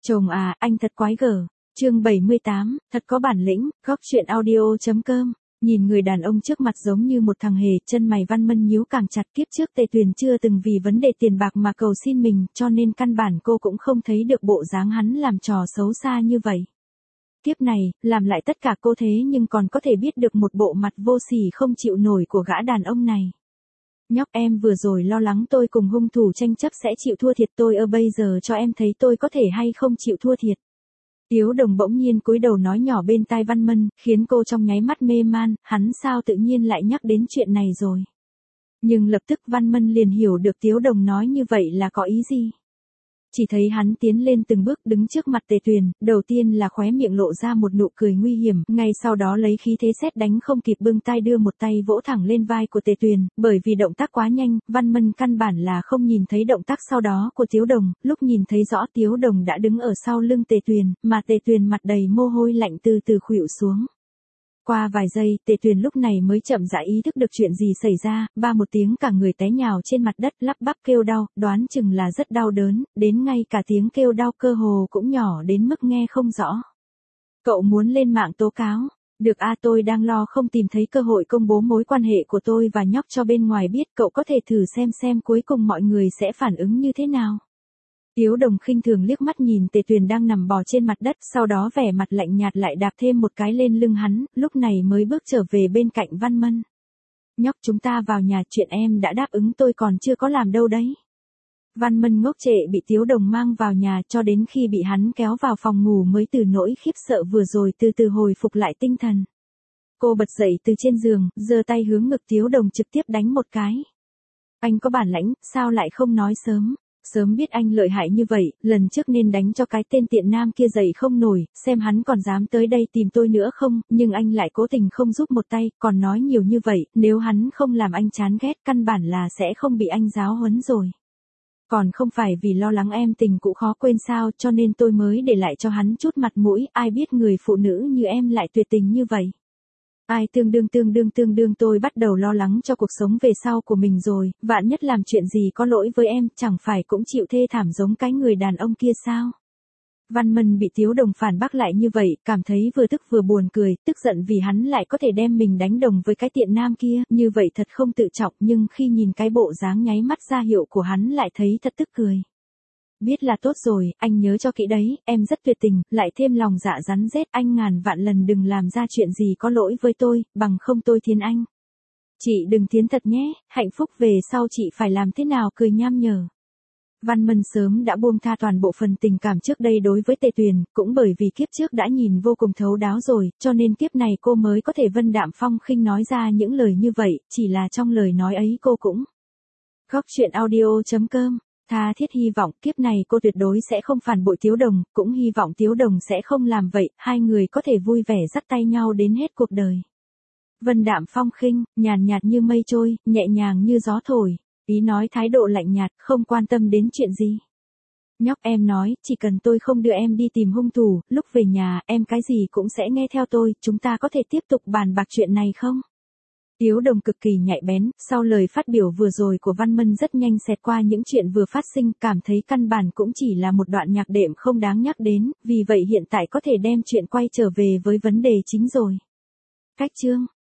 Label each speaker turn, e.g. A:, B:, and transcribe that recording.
A: Chồng à, anh thật quái gở. Chương 78, thật có bản lĩnh, góc chuyện audio.com. Nhìn người đàn ông trước mặt giống như một thằng hề, chân mày Văn Mân nhíu càng chặt. Kiếp trước Tề Tuyền chưa từng vì vấn đề tiền bạc mà cầu xin mình, cho nên căn bản cô cũng không thấy được bộ dáng hắn làm trò xấu xa như vậy. Kiếp này, làm lại tất cả cô thế nhưng còn có thể biết được một bộ mặt vô sỉ không chịu nổi của gã đàn ông này. Nhóc, em vừa rồi lo lắng tôi cùng hung thủ tranh chấp sẽ chịu thua thiệt, tôi bây giờ cho em thấy tôi có thể hay không chịu thua thiệt. Tiếu Đồng bỗng nhiên cúi đầu nói nhỏ bên tai Văn Mân, khiến cô trong nháy mắt mê man, hắn sao tự nhiên lại nhắc đến chuyện này rồi. Nhưng lập tức Văn Mân liền hiểu được Tiếu Đồng nói như vậy là có ý gì. Chỉ thấy hắn tiến lên từng bước đứng trước mặt Tề Tuyền, đầu tiên là khóe miệng lộ ra một nụ cười nguy hiểm, ngay sau đó lấy khí thế sét đánh không kịp bưng tay đưa một tay vỗ thẳng lên vai của Tề Tuyền, bởi vì động tác quá nhanh, Văn Mân căn bản là không nhìn thấy động tác sau đó của Tiếu Đồng, lúc nhìn thấy rõ Tiếu Đồng đã đứng ở sau lưng Tề Tuyền, mà Tề Tuyền mặt đầy mồ hôi lạnh từ từ khuỵu xuống. Qua vài giây, Tề Tuyền lúc này mới chậm rãi ý thức được chuyện gì xảy ra, ba một tiếng cả người té nhào trên mặt đất lắp bắp kêu đau, đoán chừng là rất đau đớn, đến ngay cả tiếng kêu đau cơ hồ cũng nhỏ đến mức nghe không rõ. Cậu muốn lên mạng tố cáo? Được a, tôi đang lo không tìm thấy cơ hội công bố mối quan hệ của tôi và nhóc cho bên ngoài biết, cậu có thể thử xem cuối cùng mọi người sẽ phản ứng như thế nào. Tiếu Đồng khinh thường liếc mắt nhìn Tề Tuyền đang nằm bò trên mặt đất, sau đó vẻ mặt lạnh nhạt lại đạp thêm một cái lên lưng hắn, lúc này mới bước trở về bên cạnh Văn Mân. Nhóc, chúng ta vào nhà, chuyện em đã đáp ứng tôi còn chưa có làm đâu đấy. Văn Mân ngốc trệ bị Tiếu Đồng mang vào nhà cho đến khi bị hắn kéo vào phòng ngủ mới từ nỗi khiếp sợ vừa rồi từ từ hồi phục lại tinh thần. Cô bật dậy từ trên giường, giơ tay hướng ngực Tiếu Đồng trực tiếp đánh một cái. Anh có bản lãnh, sao lại không nói sớm? Sớm biết anh lợi hại như vậy, lần trước nên đánh cho cái tên tiện nam kia dậy không nổi, xem hắn còn dám tới đây tìm tôi nữa không, nhưng anh lại cố tình không giúp một tay, còn nói nhiều như vậy, nếu hắn không làm anh chán ghét căn bản là sẽ không bị anh giáo huấn rồi. Còn không phải vì lo lắng em tình cũ khó quên sao, cho nên tôi mới để lại cho hắn chút mặt mũi, ai biết người phụ nữ như em lại tuyệt tình như vậy. Ai tương đương tôi bắt đầu lo lắng cho cuộc sống về sau của mình rồi, vạn nhất làm chuyện gì có lỗi với em, chẳng phải cũng chịu thê thảm giống cái người đàn ông kia sao? Văn Mân bị Tiếu Đồng phản bác lại như vậy, cảm thấy vừa tức vừa buồn cười, tức giận vì hắn lại có thể đem mình đánh đồng với cái tiện nam kia, như vậy thật không tự trọng, nhưng khi nhìn cái bộ dáng nháy mắt ra hiệu của hắn lại thấy thật tức cười. Biết là tốt rồi, anh nhớ cho kỹ đấy, em rất tuyệt tình, lại thêm lòng dạ rắn rết, anh ngàn vạn lần đừng làm ra chuyện gì có lỗi với tôi, bằng không tôi thiến anh. Chị đừng thiến thật nhé, hạnh phúc về sau chị phải làm thế nào, cười nham nhở. Văn Mân sớm đã buông tha toàn bộ phần tình cảm trước đây đối với Tề Tuyền, cũng bởi vì kiếp trước đã nhìn vô cùng thấu đáo rồi, cho nên kiếp này cô mới có thể vân đạm phong khinh nói ra những lời như vậy, chỉ là trong lời nói ấy cô cũng. Góc chuyện audio.com. Tha thiết hy vọng kiếp này cô tuyệt đối sẽ không phản bội Tiếu Đồng, cũng hy vọng Tiếu Đồng sẽ không làm vậy, hai người có thể vui vẻ dắt tay nhau đến hết cuộc đời. Vân đạm phong khinh, nhàn nhạt như mây trôi, nhẹ nhàng như gió thổi, ý nói thái độ lạnh nhạt, không quan tâm đến chuyện gì. Nhóc, em nói, chỉ cần tôi không đưa em đi tìm hung thủ, lúc về nhà, em cái gì cũng sẽ nghe theo tôi, chúng ta có thể tiếp tục bàn bạc chuyện này không? Tiếu Đồng cực kỳ nhạy bén, sau lời phát biểu vừa rồi của Văn Mân rất nhanh xẹt qua những chuyện vừa phát sinh, cảm thấy căn bản cũng chỉ là một đoạn nhạc đệm không đáng nhắc đến, vì vậy hiện tại có thể đem chuyện quay trở về với vấn đề chính rồi. Cách chương